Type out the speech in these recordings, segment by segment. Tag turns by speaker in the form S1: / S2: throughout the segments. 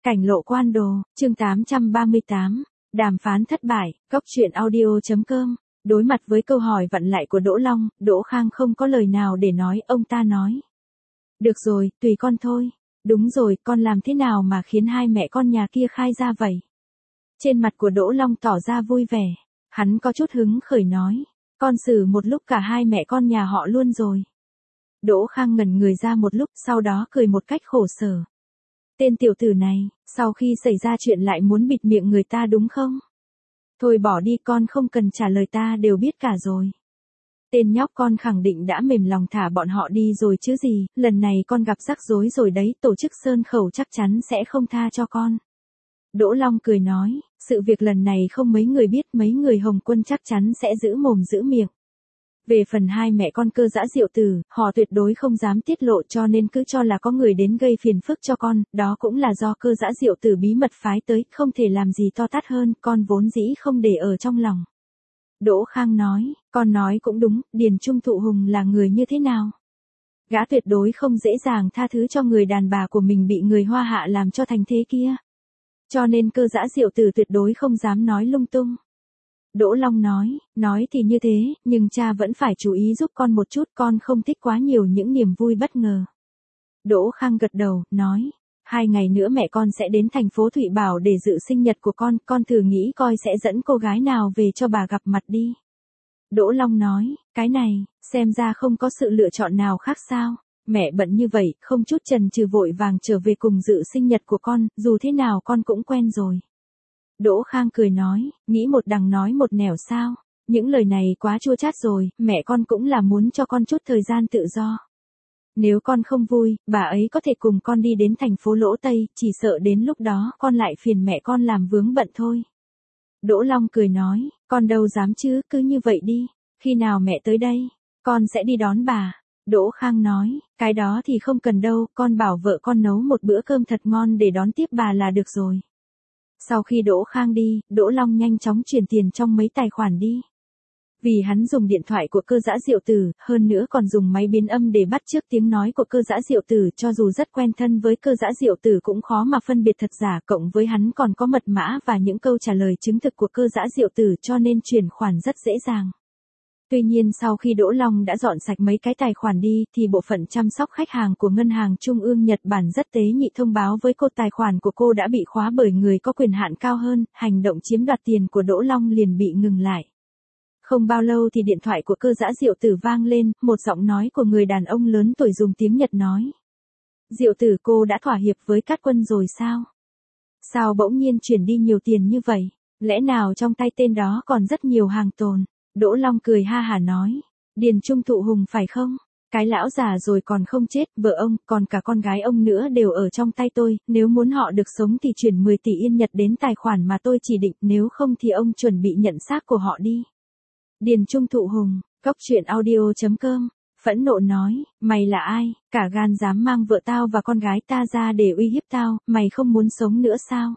S1: Cảnh lộ quan đồ, chương 838, đàm phán thất bại, góc truyện audio.com. Đối mặt với câu hỏi vặn lại của Đỗ Long, Đỗ Khang không có lời nào để nói, ông ta nói. Được rồi, tùy con thôi. Đúng rồi, con làm thế nào mà khiến hai mẹ con nhà kia khai ra vậy? Trên mặt của Đỗ Long tỏ ra vui vẻ. Hắn có chút hứng khởi nói. Con xử một lúc cả hai mẹ con nhà họ luôn rồi. Đỗ Khang ngẩn người ra một lúc, sau đó cười một cách khổ sở. Tên tiểu tử này, sau khi xảy ra chuyện lại muốn bịt miệng người ta đúng không? Thôi bỏ đi, con không cần trả lời, ta đều biết cả rồi. Tên nhóc con khẳng định đã mềm lòng thả bọn họ đi rồi chứ gì, lần này con gặp rắc rối rồi đấy, tổ chức Sơn Khẩu chắc chắn sẽ không tha cho con. Đỗ Long cười nói, sự việc lần này không mấy người biết, mấy người Hồng Quân chắc chắn sẽ giữ mồm giữ miệng. Về phần hai mẹ con Cơ Dã Diệu Tử, họ tuyệt đối không dám tiết lộ, cho nên cứ cho là có người đến gây phiền phức cho con, đó cũng là do Cơ Dã Diệu Tử bí mật phái tới, không thể làm gì to tát hơn, con vốn dĩ không để ở trong lòng. Đỗ Khang nói, con nói cũng đúng, Điền Trung Thụ Hùng là người như thế nào? Gã tuyệt đối không dễ dàng tha thứ cho người đàn bà của mình bị người Hoa Hạ làm cho thành thế kia. Cho nên Cơ Dã Diệu Tử tuyệt đối không dám nói lung tung. Đỗ Long nói thì như thế, nhưng cha vẫn phải chú ý giúp con một chút, con không thích quá nhiều những niềm vui bất ngờ. Đỗ Khang gật đầu, nói, 2 ngày nữa mẹ con sẽ đến thành phố Thụy Bảo để dự sinh nhật của con thử nghĩ coi sẽ dẫn cô gái nào về cho bà gặp mặt đi. Đỗ Long nói, cái này, xem ra không có sự lựa chọn nào khác sao, mẹ bận như vậy, không chút chần chừ vội vàng trở về cùng dự sinh nhật của con, dù thế nào con cũng quen rồi. Đỗ Khang cười nói, nghĩ một đằng nói một nẻo sao, những lời này quá chua chát rồi, mẹ con cũng là muốn cho con chút thời gian tự do. Nếu con không vui, bà ấy có thể cùng con đi đến thành phố Lỗ Tây, chỉ sợ đến lúc đó con lại phiền mẹ con làm vướng bận thôi. Đỗ Long cười nói, con đâu dám chứ, cứ như vậy đi, khi nào mẹ tới đây, con sẽ đi đón bà. Đỗ Khang nói, cái đó thì không cần đâu, con bảo vợ con nấu một bữa cơm thật ngon để đón tiếp bà là được rồi. Sau khi Đỗ Khang đi, Đỗ Long nhanh chóng chuyển tiền trong mấy tài khoản đi. Vì hắn dùng điện thoại của Cơ Dã Diệu Tử, hơn nữa còn dùng máy biến âm để bắt chước tiếng nói của Cơ Dã Diệu Tử, cho dù rất quen thân với Cơ Dã Diệu Tử cũng khó mà phân biệt thật giả, cộng với hắn còn có mật mã và những câu trả lời chứng thực của Cơ Dã Diệu Tử, cho nên chuyển khoản rất dễ dàng. Tuy nhiên sau khi Đỗ Long đã dọn sạch mấy cái tài khoản đi, thì bộ phận chăm sóc khách hàng của Ngân hàng Trung ương Nhật Bản rất tế nhị thông báo với cô tài khoản của cô đã bị khóa bởi người có quyền hạn cao hơn, hành động chiếm đoạt tiền của Đỗ Long liền bị ngừng lại. Không bao lâu thì điện thoại của Cơ Dã Diệu Tử vang lên, một giọng nói của người đàn ông lớn tuổi dùng tiếng Nhật nói. Diệu Tử, cô đã thỏa hiệp với Cát Quân rồi sao? Sao bỗng nhiên chuyển đi nhiều tiền như vậy? Lẽ nào trong tay tên đó còn rất nhiều hàng tồn? Đỗ Long cười ha hả nói. Điền Trung Thụ Hùng phải không? Cái lão già rồi còn không chết, vợ ông, còn cả con gái ông nữa đều ở trong tay tôi, nếu muốn họ được sống thì chuyển 10 tỷ Yên Nhật đến tài khoản mà tôi chỉ định, nếu không thì ông chuẩn bị nhận xác của họ đi. Điền Trung Thụ Hùng, góc truyện audio.com, phẫn nộ nói, mày là ai, cả gan dám mang vợ tao và con gái ta ra để uy hiếp tao, mày không muốn sống nữa sao?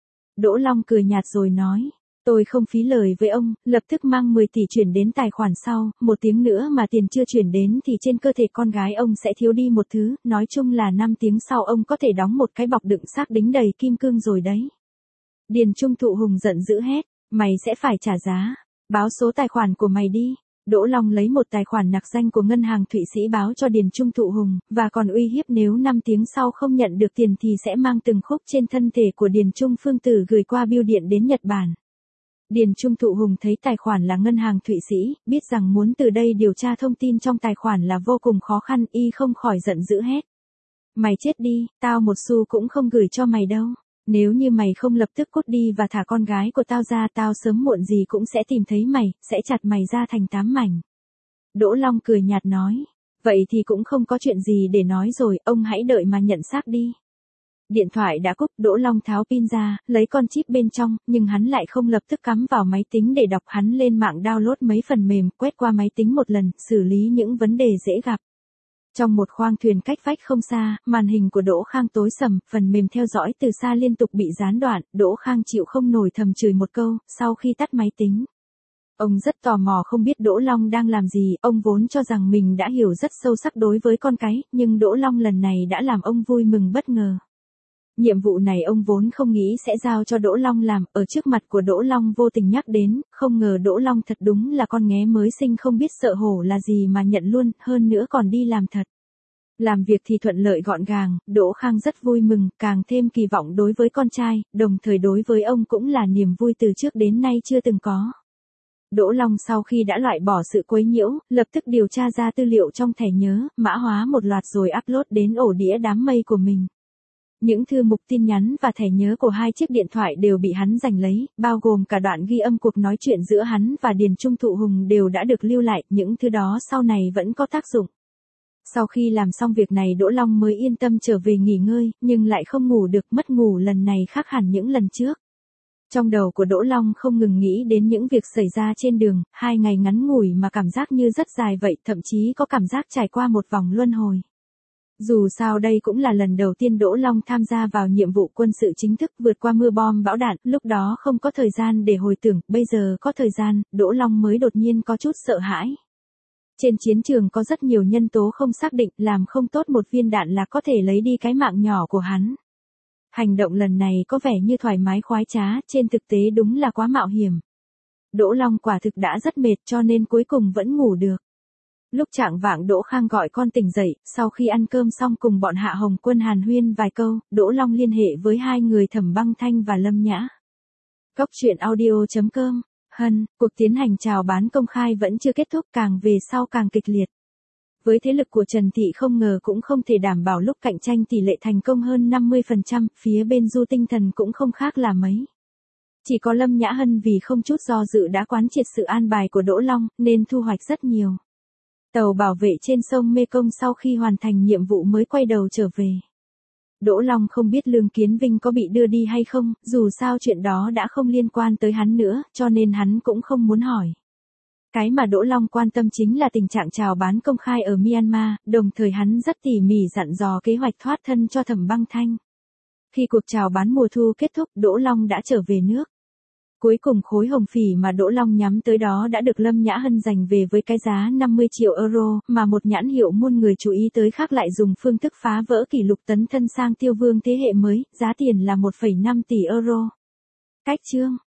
S1: Đỗ Long cười nhạt rồi nói, tôi không phí lời với ông, lập tức mang 10 tỷ chuyển đến tài khoản sau, 1 tiếng nữa mà tiền chưa chuyển đến thì trên cơ thể con gái ông sẽ thiếu đi một thứ, nói chung là 5 tiếng sau ông có thể đóng một cái bọc đựng xác đính đầy kim cương rồi đấy. Điền Trung Thụ Hùng giận dữ hét, mày sẽ phải trả giá. Báo số tài khoản của mày đi. Đỗ Long lấy một tài khoản nặc danh của ngân hàng Thụy Sĩ báo cho Điền Trung Thụ Hùng, và còn uy hiếp nếu 5 tiếng sau không nhận được tiền thì sẽ mang từng khúc trên thân thể của Điền Trung Phương Tử gửi qua bưu điện đến Nhật Bản. Điền Trung Thụ Hùng thấy tài khoản là ngân hàng Thụy Sĩ, biết rằng muốn từ đây điều tra thông tin trong tài khoản là vô cùng khó khăn, y không khỏi giận dữ hét. Mày chết đi, tao một xu cũng không gửi cho mày đâu. Nếu như mày không lập tức cút đi và thả con gái của tao ra, tao sớm muộn gì cũng sẽ tìm thấy mày, sẽ chặt mày ra thành 8 mảnh. Đỗ Long cười nhạt nói, vậy thì cũng không có chuyện gì để nói rồi, ông hãy đợi mà nhận xác đi. Điện thoại đã cúp, Đỗ Long tháo pin ra, lấy con chip bên trong, nhưng hắn lại không lập tức cắm vào máy tính để đọc, hắn lên mạng download mấy phần mềm, quét qua máy tính một lần, xử lý những vấn đề dễ gặp. Trong một khoang thuyền cách vách không xa, màn hình của Đỗ Khang tối sầm, phần mềm theo dõi từ xa liên tục bị gián đoạn, Đỗ Khang chịu không nổi thầm chửi một câu, sau khi tắt máy tính. Ông rất tò mò không biết Đỗ Long đang làm gì, ông vốn cho rằng mình đã hiểu rất sâu sắc đối với con cái, nhưng Đỗ Long lần này đã làm ông vui mừng bất ngờ. Nhiệm vụ này ông vốn không nghĩ sẽ giao cho Đỗ Long làm, ở trước mặt của Đỗ Long vô tình nhắc đến, không ngờ Đỗ Long thật đúng là con nghé mới sinh không biết sợ hổ là gì mà nhận luôn, hơn nữa còn đi làm thật. Làm việc thì thuận lợi gọn gàng, Đỗ Khang rất vui mừng, càng thêm kỳ vọng đối với con trai, đồng thời đối với ông cũng là niềm vui từ trước đến nay chưa từng có. Đỗ Long sau khi đã loại bỏ sự quấy nhiễu, lập tức điều tra ra tư liệu trong thẻ nhớ, mã hóa một loạt rồi upload đến ổ đĩa đám mây của mình. Những thư mục tin nhắn và thẻ nhớ của 2 chiếc điện thoại đều bị hắn giành lấy, bao gồm cả đoạn ghi âm cuộc nói chuyện giữa hắn và Điền Trung Thụ Hùng đều đã được lưu lại, những thứ đó sau này vẫn có tác dụng. Sau khi làm xong việc này Đỗ Long mới yên tâm trở về nghỉ ngơi, nhưng lại không ngủ được, mất ngủ lần này khác hẳn những lần trước. Trong đầu của Đỗ Long không ngừng nghĩ đến những việc xảy ra trên đường, 2 ngày ngắn ngủi mà cảm giác như rất dài vậy, thậm chí có cảm giác trải qua một vòng luân hồi. Dù sao đây cũng là lần đầu tiên Đỗ Long tham gia vào nhiệm vụ quân sự chính thức, vượt qua mưa bom bão đạn, lúc đó không có thời gian để hồi tưởng, bây giờ có thời gian, Đỗ Long mới đột nhiên có chút sợ hãi. Trên chiến trường có rất nhiều nhân tố không xác định, làm không tốt một viên đạn là có thể lấy đi cái mạng nhỏ của hắn. Hành động lần này có vẻ như thoải mái khoái trá, trên thực tế đúng là quá mạo hiểm. Đỗ Long quả thực đã rất mệt cho nên cuối cùng vẫn ngủ được. Lúc chạng vạng Đỗ Khang gọi con tỉnh dậy, sau khi ăn cơm xong cùng bọn Hạ Hồng Quân hàn huyên vài câu, Đỗ Long liên hệ với 2 người Thẩm Băng Thanh và Lâm Nhã. Cốc truyện audio.com. Cuộc tiến hành chào bán công khai vẫn chưa kết thúc, càng về sau càng kịch liệt. Với thế lực của Trần Thị không ngờ cũng không thể đảm bảo lúc cạnh tranh tỷ lệ thành công hơn 50%, phía bên Du Tinh Thần cũng không khác là mấy. Chỉ có Lâm Nhã Hân vì không chút do dự đã quán triệt sự an bài của Đỗ Long, nên thu hoạch rất nhiều. Tàu bảo vệ trên sông Mekong sau khi hoàn thành nhiệm vụ mới quay đầu trở về. Đỗ Long không biết Lương Kiến Vinh có bị đưa đi hay không, dù sao chuyện đó đã không liên quan tới hắn nữa, cho nên hắn cũng không muốn hỏi. Cái mà Đỗ Long quan tâm chính là tình trạng chào bán công khai ở Myanmar, đồng thời hắn rất tỉ mỉ dặn dò kế hoạch thoát thân cho Thẩm Băng Thanh. Khi cuộc chào bán mùa thu kết thúc, Đỗ Long đã trở về nước. Cuối cùng khối hồng phỉ mà Đỗ Long nhắm tới đó đã được Lâm Nhã Hân giành về với cái giá 50 triệu euro, mà một nhãn hiệu muôn người chú ý tới khác lại dùng phương thức phá vỡ kỷ lục tấn thân sang tiêu vương thế hệ mới, giá tiền là 1,5 tỷ euro. Cách chương